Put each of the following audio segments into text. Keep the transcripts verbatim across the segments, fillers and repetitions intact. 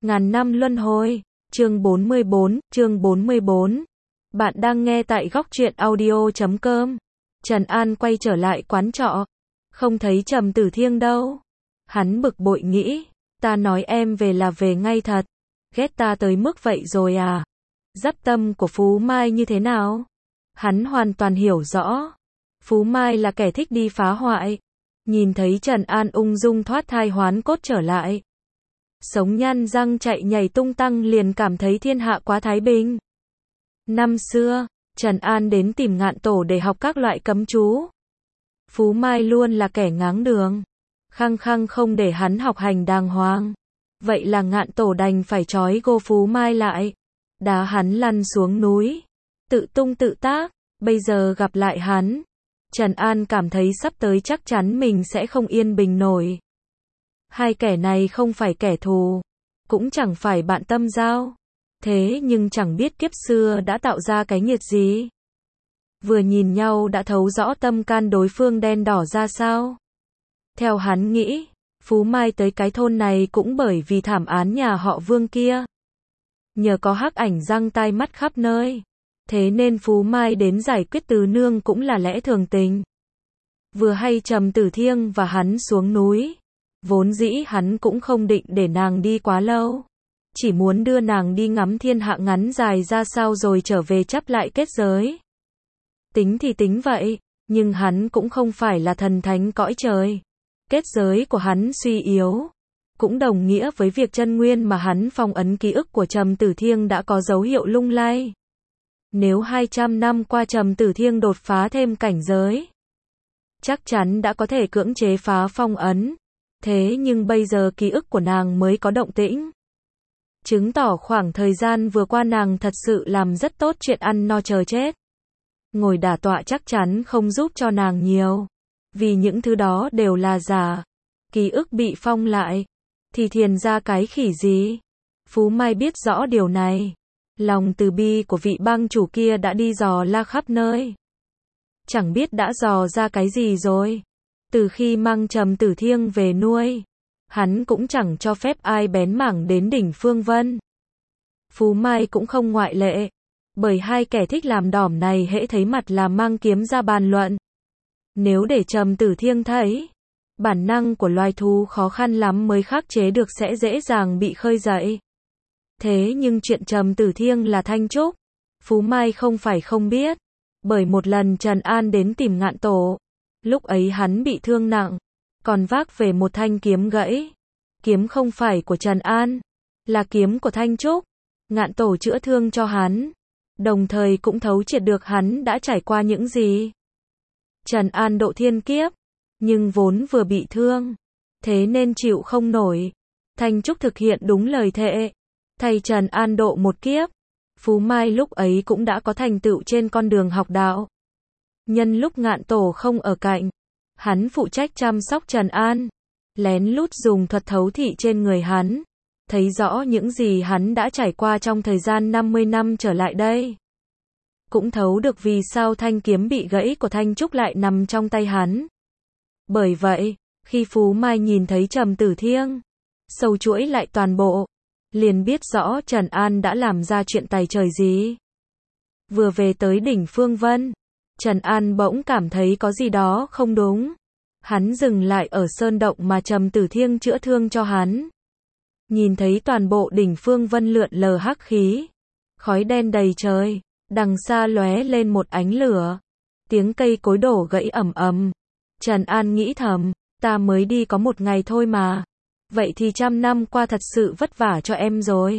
Ngàn năm luân hồi, chương bốn mươi bốn, chương bốn mươi bốn. Bạn đang nghe tại góc truyện audio chấm com. Trần An quay trở lại quán trọ. Không thấy Trầm Tử Thiêng đâu. Hắn bực bội nghĩ, ta nói em về là về ngay thật. Ghét ta tới mức vậy rồi à? Dắt tâm của Phú Mai như thế nào? Hắn hoàn toàn hiểu rõ. Phú Mai là kẻ thích đi phá hoại. Nhìn thấy Trần An ung dung thoát thai hoán cốt trở lại. Sống nhăn răng chạy nhảy tung tăng liền cảm thấy thiên hạ quá thái bình. Năm xưa, Trần An đến tìm Ngạn Tổ để học các loại cấm chú. Phú Mai luôn là kẻ ngáng đường. Khăng khăng không để hắn học hành đàng hoàng. Vậy là Ngạn Tổ đành phải trói gô Phú Mai lại. Đá hắn lăn xuống núi. Tự tung tự tác. Bây giờ gặp lại hắn. Trần An cảm thấy sắp tới chắc chắn mình sẽ không yên bình nổi. Hai kẻ này không phải kẻ thù, cũng chẳng phải bạn tâm giao. Thế nhưng chẳng biết kiếp xưa đã tạo ra cái nghiệt gì. Vừa nhìn nhau đã thấu rõ tâm can đối phương đen đỏ ra sao. Theo hắn nghĩ, Phú Mai tới cái thôn này cũng bởi vì thảm án nhà họ Vương kia. Nhờ có hắc ảnh răng tai mắt khắp nơi. Thế nên Phú Mai đến giải quyết từ nương cũng là lẽ thường tình. Vừa hay Trầm Tử Thiêng và hắn xuống núi. Vốn dĩ hắn cũng không định để nàng đi quá lâu. Chỉ muốn đưa nàng đi ngắm thiên hạ ngắn dài ra sao rồi trở về chắp lại kết giới. Tính thì tính vậy, nhưng hắn cũng không phải là thần thánh cõi trời. Kết giới của hắn suy yếu. Cũng đồng nghĩa với việc chân nguyên mà hắn phong ấn ký ức của Trầm Tử Thiêng đã có dấu hiệu lung lay. Nếu hai trăm năm qua Trầm Tử Thiêng đột phá thêm cảnh giới, chắc chắn đã có thể cưỡng chế phá phong ấn. Thế nhưng bây giờ ký ức của nàng mới có động tĩnh. Chứng tỏ khoảng thời gian vừa qua nàng thật sự làm rất tốt chuyện ăn no chờ chết. Ngồi đả tọa chắc chắn không giúp cho nàng nhiều. Vì những thứ đó đều là giả. Ký ức bị phong lại. Thì thiền ra cái khỉ gì? Phú Mai biết rõ điều này. Lòng từ bi của vị bang chủ kia đã đi dò la khắp nơi. Chẳng biết đã dò ra cái gì rồi. Từ khi mang Trầm Tử Thiêng về nuôi, hắn cũng chẳng cho phép ai bén mảng đến đỉnh Phương Vân. Phú Mai cũng không ngoại lệ. Bởi hai kẻ thích làm đỏm này hễ thấy mặt là mang kiếm ra bàn luận. Nếu để Trầm Tử Thiêng thấy, bản năng của loài thú khó khăn lắm mới khắc chế được sẽ dễ dàng bị khơi dậy. Thế nhưng chuyện Trầm Tử Thiêng là Thanh Trúc, Phú Mai không phải không biết. Bởi một lần Trần An đến tìm Ngạn Tổ. Lúc ấy hắn bị thương nặng, còn vác về một thanh kiếm gãy. Kiếm không phải của Trần An, là kiếm của Thanh Trúc. Ngạn Tổ chữa thương cho hắn, đồng thời cũng thấu triệt được hắn đã trải qua những gì. Trần An độ thiên kiếp, nhưng vốn vừa bị thương, thế nên chịu không nổi. Thanh Trúc thực hiện đúng lời thệ, thay Trần An độ một kiếp. Phú Mai lúc ấy cũng đã có thành tựu trên con đường học đạo. Nhân lúc Ngạn Tổ không ở cạnh, hắn phụ trách chăm sóc Trần An, lén lút dùng thuật thấu thị trên người hắn, thấy rõ những gì hắn đã trải qua trong thời gian năm mươi năm trở lại đây. Cũng thấu được vì sao thanh kiếm bị gãy của Thanh Trúc lại nằm trong tay hắn. Bởi vậy, khi Phú Mai nhìn thấy Trầm Tử Thiêng, sâu chuỗi lại toàn bộ, liền biết rõ Trần An đã làm ra chuyện tày trời gì. Vừa về tới đỉnh Phương Vân, Trần An bỗng cảm thấy có gì đó không đúng. Hắn dừng lại ở sơn động mà Trầm Tử Thiêng chữa thương cho hắn. Nhìn thấy toàn bộ đỉnh Phương Vân lượn lờ hắc khí. Khói đen đầy trời, đằng xa lóe lên một ánh lửa. Tiếng cây cối đổ gãy ầm ầm. Trần An nghĩ thầm, ta mới đi có một ngày thôi mà. Vậy thì trăm năm qua thật sự vất vả cho em rồi.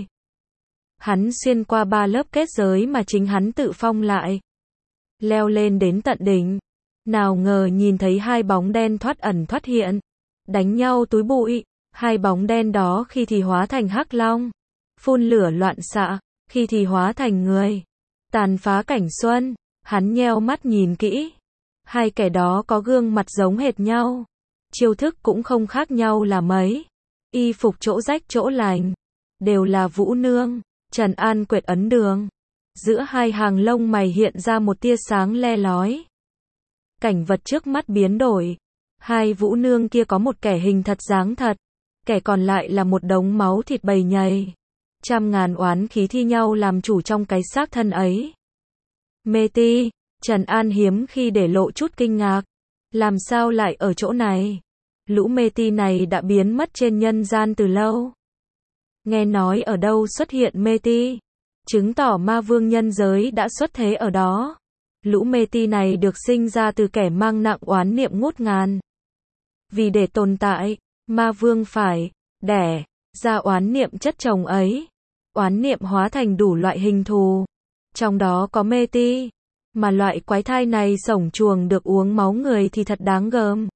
Hắn xuyên qua ba lớp kết giới mà chính hắn tự phong lại. Leo lên đến tận đỉnh. Nào ngờ nhìn thấy hai bóng đen thoát ẩn thoát hiện. Đánh nhau túi bụi. Hai bóng đen đó khi thì hóa thành hắc long. Phun lửa loạn xạ. Khi thì hóa thành người. Tàn phá cảnh xuân. Hắn nheo mắt nhìn kỹ. Hai kẻ đó có gương mặt giống hệt nhau. Chiêu thức cũng không khác nhau là mấy. Y phục chỗ rách chỗ lành. Đều là Vũ Nương. Trần An quệt ấn đường. Giữa hai hàng lông mày hiện ra một tia sáng le lói. Cảnh vật trước mắt biến đổi. Hai Vũ Nương kia có một kẻ hình thật dáng thật. kẻ còn lại là một đống máu thịt bầy nhầy. Trăm ngàn oán khí thi nhau làm chủ trong cái xác thân ấy. Mê Ti, Trần An hiếm khi để lộ chút kinh ngạc. Làm sao lại ở chỗ này? Lũ mê ti này đã biến mất trên nhân gian từ lâu. Nghe nói ở đâu xuất hiện mê ti, chứng tỏ ma vương nhân giới đã xuất thế ở đó. Lũ mê ti này được sinh ra từ kẻ mang nặng oán niệm ngút ngàn. Vì để tồn tại, ma vương phải đẻ ra oán niệm chất chồng ấy. Oán niệm hóa thành đủ loại hình thù. Trong đó có mê ti. Mà loại quái thai này sổng chuồng được uống máu người thì thật đáng gờm.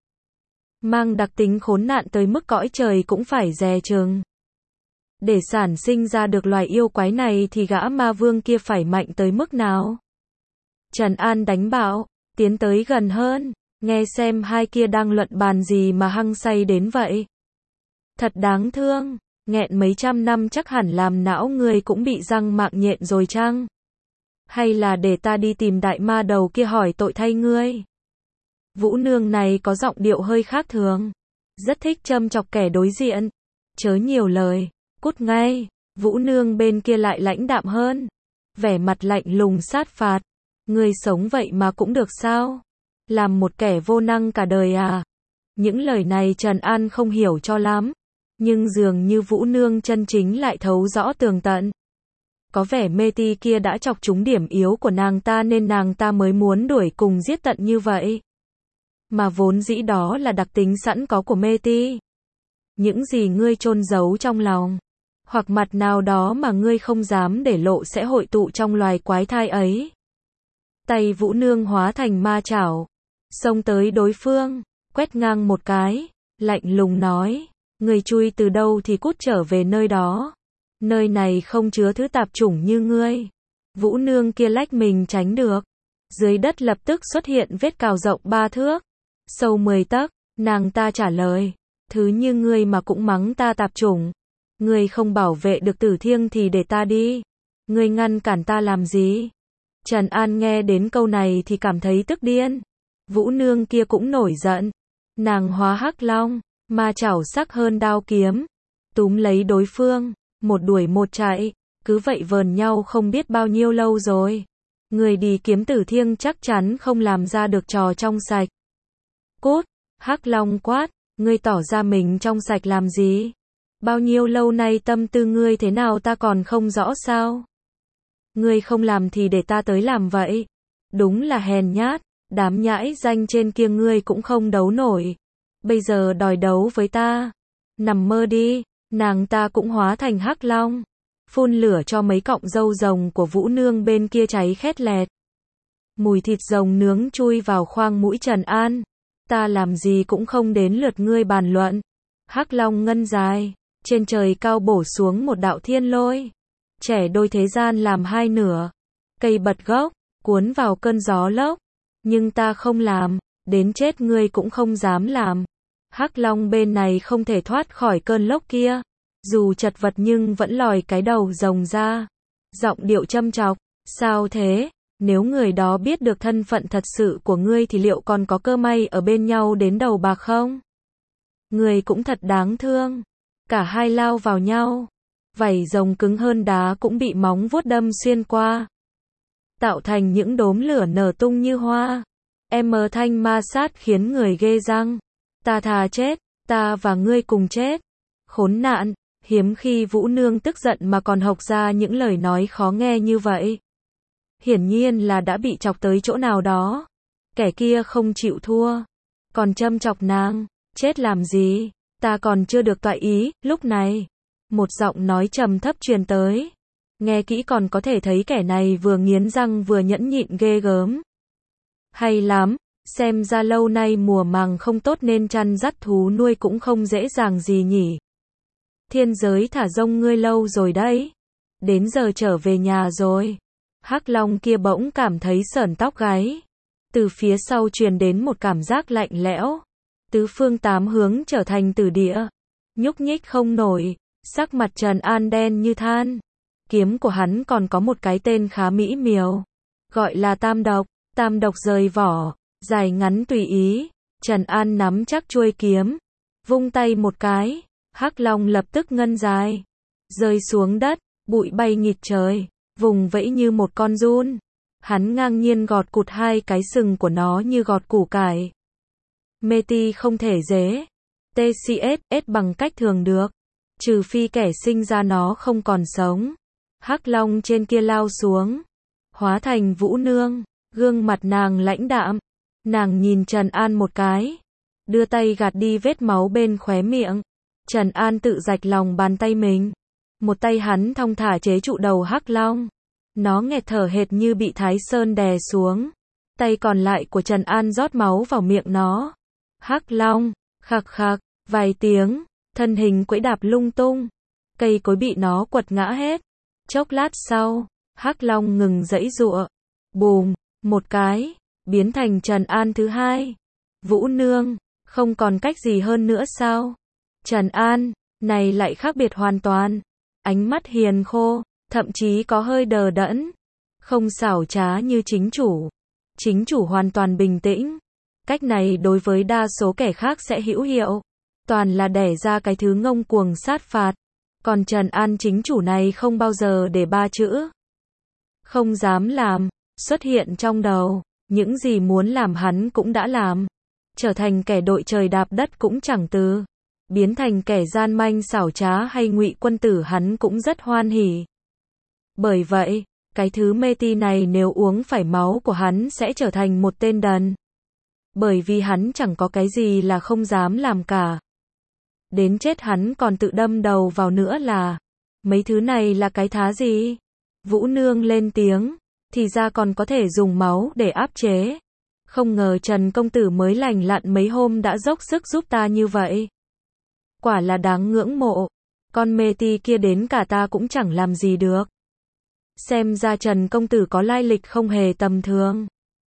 Mang đặc tính khốn nạn tới mức cõi trời cũng phải dè chừng. Để sản sinh ra được loài yêu quái này thì gã ma vương kia phải mạnh tới mức nào? Trần An đánh bạo, tiến tới gần hơn, nghe xem hai kia đang luận bàn gì mà hăng say đến vậy. Thật đáng thương, nghẹn mấy trăm năm chắc hẳn làm não người cũng bị răng mạng nhện rồi chăng? Hay là để ta đi tìm đại ma đầu kia hỏi tội thay ngươi? Vũ nương này có giọng điệu hơi khác thường, rất thích châm chọc kẻ đối diện. Chớ nhiều lời, cút ngay. Vũ nương bên kia lại lãnh đạm hơn, vẻ mặt lạnh lùng sát phạt. Ngươi sống vậy mà cũng được sao? Làm một kẻ vô năng cả đời à? Những lời này Trần An không hiểu cho lắm, nhưng dường như Vũ nương chân chính lại thấu rõ tường tận. Có vẻ mê ti kia đã chọc trúng điểm yếu của nàng ta nên nàng ta mới muốn đuổi cùng giết tận như vậy. Mà vốn dĩ đó là đặc tính sẵn có của mê ti. Những gì ngươi chôn giấu trong lòng, hoặc mặt nào đó mà ngươi không dám để lộ sẽ hội tụ trong loài quái thai ấy. Tay Vũ nương hóa thành ma chảo, xông tới đối phương, quét ngang một cái, lạnh lùng nói, ngươi chui từ đâu thì cút trở về nơi đó. Nơi này không chứa thứ tạp chủng như ngươi. Vũ nương kia lách mình tránh được. Dưới đất lập tức xuất hiện vết cào rộng ba thước, sâu mười tấc. Nàng ta trả lời, thứ như ngươi mà cũng mắng ta tạp chủng. Ngươi không bảo vệ được Tử Thiêng thì để ta đi. Ngươi ngăn cản ta làm gì? Trần An nghe đến câu này thì cảm thấy tức điên. Vũ nương kia cũng nổi giận. Nàng hóa hắc long, ma chảo sắc hơn đao kiếm, túm lấy đối phương. Một đuổi một chạy, cứ vậy vờn nhau không biết bao nhiêu lâu rồi. Người đi kiếm Tử Thiêng chắc chắn không làm ra được trò trong sạch. Cút, hắc long quát, ngươi tỏ ra mình trong sạch làm gì? Bao nhiêu lâu nay tâm tư ngươi thế nào ta còn không rõ sao? Ngươi không làm thì để ta tới làm vậy. Đúng là hèn nhát, đám nhãi danh trên kia ngươi cũng không đấu nổi. Bây giờ đòi đấu với ta. Nằm mơ đi. Nàng ta cũng hóa thành hắc long, phun lửa cho mấy cọng râu rồng của Vũ nương bên kia cháy khét lẹt. Mùi thịt rồng nướng chui vào khoang mũi Trần An. Ta làm gì cũng không đến lượt ngươi bàn luận. Hắc long ngân dài, trên trời cao bổ xuống một đạo thiên lôi. Trẻ đôi thế gian làm hai nửa. Cây bật gốc, cuốn vào cơn gió lốc. Nhưng ta không làm, đến chết ngươi cũng không dám làm. Hắc long bên này không thể thoát khỏi cơn lốc kia. Dù chật vật nhưng vẫn lòi cái đầu rồng ra. Giọng điệu châm chọc. Sao thế? Nếu người đó biết được thân phận thật sự của ngươi thì liệu còn có cơ may ở bên nhau đến đầu bạc không? Ngươi cũng thật đáng thương. Cả hai lao vào nhau. Vảy rồng cứng hơn đá cũng bị móng vuốt đâm xuyên qua. Tạo thành những đốm lửa nở tung như hoa. Em mờ thanh ma sát khiến người ghê răng. Ta thà chết, ta và ngươi cùng chết. Khốn nạn, hiếm khi Vũ nương tức giận mà còn hộc ra những lời nói khó nghe như vậy. Hiển nhiên là đã bị chọc tới chỗ nào đó. Kẻ kia không chịu thua, còn châm chọc nàng, chết làm gì, ta còn chưa được toại ý. Lúc này, một giọng nói trầm thấp truyền tới. Nghe kỹ còn có thể thấy kẻ này vừa nghiến răng vừa nhẫn nhịn ghê gớm. Hay lắm. Xem ra lâu nay mùa màng không tốt nên chăn dắt thú nuôi cũng không dễ dàng gì nhỉ. Thiên giới thả rông ngươi lâu rồi đấy. Đến giờ trở về nhà rồi. Hắc long kia bỗng cảm thấy sởn tóc gáy. Từ phía sau truyền đến một cảm giác lạnh lẽo. Tứ phương tám hướng trở thành tử địa. Nhúc nhích không nổi. Sắc mặt Trần An đen như than. Kiếm của hắn còn có một cái tên khá mỹ miều. Gọi là tam độc. Tam độc rời vỏ. Dài ngắn tùy ý. Trần An nắm chắc chuôi kiếm. Vung tay một cái. Hắc Long lập tức ngân dài, rơi xuống đất, bụi bay nghịt trời, vùng vẫy như một con giun. Hắn ngang nhiên gọt cụt hai cái sừng của nó như gọt củ cải. Mê Ti không thể dễ tê xê ét ét bằng cách thường được, trừ phi kẻ sinh ra nó không còn sống. Hắc Long trên kia lao xuống, hóa thành Vũ Nương, gương mặt nàng lãnh đạm. Nàng nhìn Trần An một cái, đưa tay gạt đi vết máu bên khóe miệng. Trần An tự rạch lòng bàn tay mình, một tay hắn thong thả chế trụ đầu Hắc Long. Nó nghẹt thở hệt như bị Thái Sơn đè xuống. Tay còn lại của Trần An rót máu vào miệng nó. Hắc Long, khạc khạc, vài tiếng, thân hình quẫy đạp lung tung. Cây cối bị nó quật ngã hết. Chốc lát sau, Hắc Long ngừng giãy giụa. Bùm, một cái, biến thành Trần An thứ hai. Vũ Nương, không còn cách gì hơn nữa sao? Trần An, này lại khác biệt hoàn toàn. Ánh mắt hiền khô, thậm chí có hơi đờ đẫn. Không xảo trá như chính chủ. Chính chủ hoàn toàn bình tĩnh. Cách này đối với đa số kẻ khác sẽ hữu hiệu. Toàn là đẻ ra cái thứ ngông cuồng sát phạt. Còn Trần An chính chủ này không bao giờ để ba chữ không dám làm xuất hiện trong đầu. Những gì muốn làm hắn cũng đã làm. Trở thành kẻ đội trời đạp đất cũng chẳng từ. Biến thành kẻ gian manh xảo trá hay ngụy quân tử hắn cũng rất hoan hỉ. Bởi vậy, cái thứ Mê Ti này nếu uống phải máu của hắn sẽ trở thành một tên đần. Bởi vì hắn chẳng có cái gì là không dám làm cả. Đến chết hắn còn tự đâm đầu vào nữa là, mấy thứ này là cái thá gì? Vũ Nương lên tiếng, thì ra còn có thể dùng máu để áp chế. Không ngờ Trần công tử mới lành lặn mấy hôm đã dốc sức giúp ta như vậy. Quả là đáng ngưỡng mộ. Con Mê Ti kia đến cả ta cũng chẳng làm gì được. Xem ra Trần công tử có lai lịch không hề tầm thường.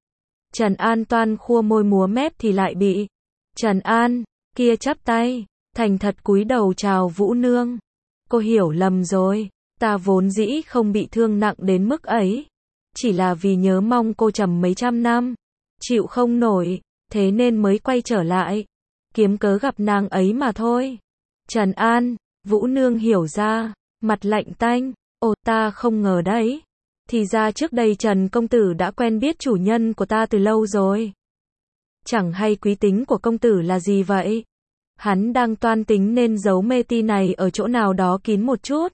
Trần An toan khua môi múa mép thì lại bị Trần An kia chắp tay, thành thật cúi đầu chào Vũ Nương. Cô hiểu lầm rồi, ta vốn dĩ không bị thương nặng đến mức ấy. Chỉ là vì nhớ mong cô trầm mấy trăm năm, chịu không nổi, thế nên mới quay trở lại. Kiếm cớ gặp nàng ấy mà thôi. Trần An, Vũ Nương hiểu ra, mặt lạnh tanh. Ồ, ta không ngờ đấy. Thì ra trước đây Trần công tử đã quen biết chủ nhân của ta từ lâu rồi. Chẳng hay quý tính của công tử là gì vậy? Hắn đang toan tính nên giấu Mê Ti này ở chỗ nào đó kín một chút.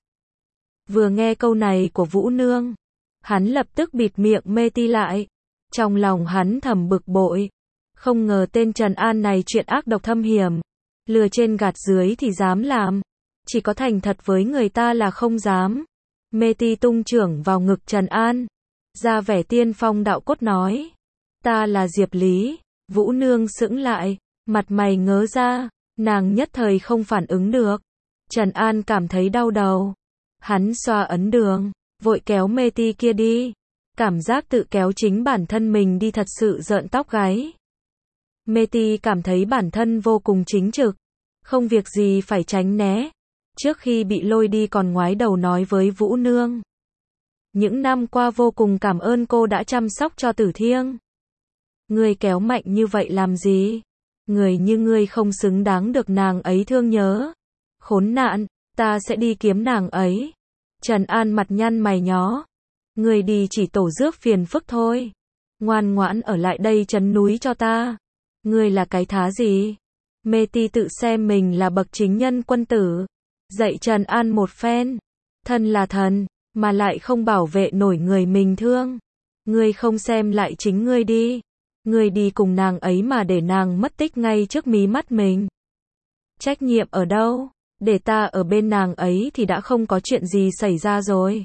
Vừa nghe câu này của Vũ Nương, hắn lập tức bịt miệng Mê Ti lại. Trong lòng hắn thầm bực bội. Không ngờ tên Trần An này chuyện ác độc thâm hiểm. Lừa trên gạt dưới thì dám làm. Chỉ có thành thật với người ta là không dám. Mê Ti tung chưởng vào ngực Trần An. Ra vẻ tiên phong đạo cốt nói. Ta là Diệp Lý. Vũ Nương sững lại. Mặt mày ngớ ra. Nàng nhất thời không phản ứng được. Trần An cảm thấy đau đầu. Hắn xoa ấn đường. Vội kéo Mê Ti kia đi. Cảm giác tự kéo chính bản thân mình đi thật sự rợn tóc gáy. Mê Ti cảm thấy bản thân vô cùng chính trực. Không việc gì phải tránh né. Trước khi bị lôi đi còn ngoái đầu nói với Vũ Nương. Những năm qua vô cùng cảm ơn cô đã chăm sóc cho Tử Thiêng. Ngươi kéo mạnh như vậy làm gì? Người như ngươi không xứng đáng được nàng ấy thương nhớ. Khốn nạn, ta sẽ đi kiếm nàng ấy. Trần An mặt nhăn mày nhó. Ngươi đi chỉ tổ rước phiền phức thôi. Ngoan ngoãn ở lại đây trấn núi cho ta. Ngươi là cái thá gì? Mê Ti tự xem mình là bậc chính nhân quân tử. Dạy Trần An một phen. Thân là thần, mà lại không bảo vệ nổi người mình thương. Ngươi không xem lại chính ngươi đi. Ngươi đi cùng nàng ấy mà để nàng mất tích ngay trước mí mắt mình. Trách nhiệm ở đâu? Để ta ở bên nàng ấy thì đã không có chuyện gì xảy ra rồi.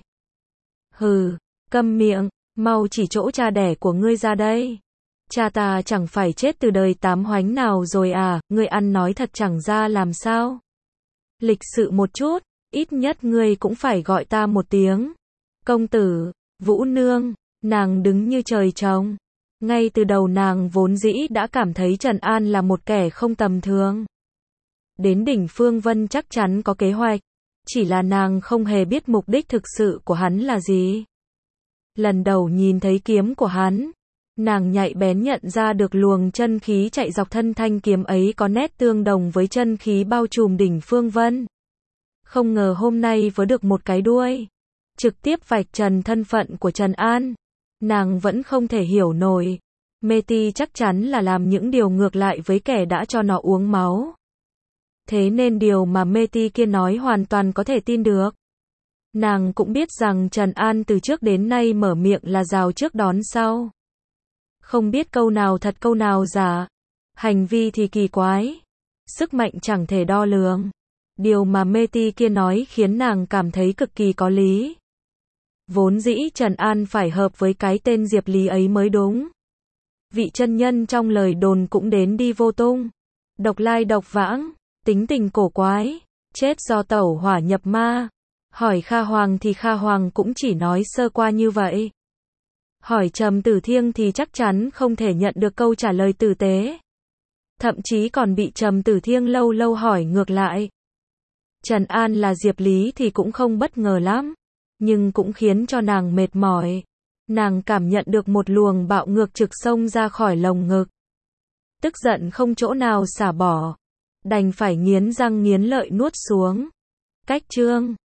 Hừ, câm miệng, mau chỉ chỗ cha đẻ của ngươi ra đây. Cha ta chẳng phải chết từ đời tám hoánh nào rồi à, ngươi ăn nói thật chẳng ra làm sao. Lịch sự một chút, ít nhất ngươi cũng phải gọi ta một tiếng. Công tử, Vũ Nương, nàng đứng như trời trồng. Ngay từ đầu nàng vốn dĩ đã cảm thấy Trần An là một kẻ không tầm thường. Đến đỉnh Phương Vân chắc chắn có kế hoạch. Chỉ là nàng không hề biết mục đích thực sự của hắn là gì. Lần đầu nhìn thấy kiếm của hắn, Nàng nhạy bén nhận ra được luồng chân khí chạy dọc thân thanh kiếm ấy có nét tương đồng với chân khí bao trùm đỉnh Phương Vân. Không ngờ hôm nay vớ được một cái đuôi. Trực tiếp vạch trần thân phận của Trần An. Nàng vẫn không thể hiểu nổi. Mê Ti chắc chắn là làm những điều ngược lại với kẻ đã cho nó uống máu. Thế nên điều mà Mê Ti kia nói hoàn toàn có thể tin được. Nàng cũng biết rằng Trần An từ trước đến nay mở miệng là rào trước đón sau. Không biết câu nào thật câu nào giả. Hành vi thì kỳ quái. Sức mạnh chẳng thể đo lường. Điều mà Mê Ti kia nói khiến nàng cảm thấy cực kỳ có lý. Vốn dĩ Trần An phải hợp với cái tên Diệp Lý ấy mới đúng. Vị chân nhân trong lời đồn cũng đến đi vô tung. Độc lai độc vãng, tính tình cổ quái, chết do tẩu hỏa nhập ma. Hỏi Kha Hoàng thì Kha Hoàng cũng chỉ nói sơ qua như vậy. Hỏi Trầm Tử Thiêng thì chắc chắn không thể nhận được câu trả lời tử tế. Thậm chí còn bị Trầm Tử Thiêng lâu lâu hỏi ngược lại. Trần An là Diệp Lý thì cũng không bất ngờ lắm, nhưng cũng khiến cho nàng mệt mỏi. Nàng cảm nhận được một luồng bạo ngược trực xông ra khỏi lồng ngực. Tức giận không chỗ nào xả bỏ, đành phải nghiến răng nghiến lợi nuốt xuống. Cách chương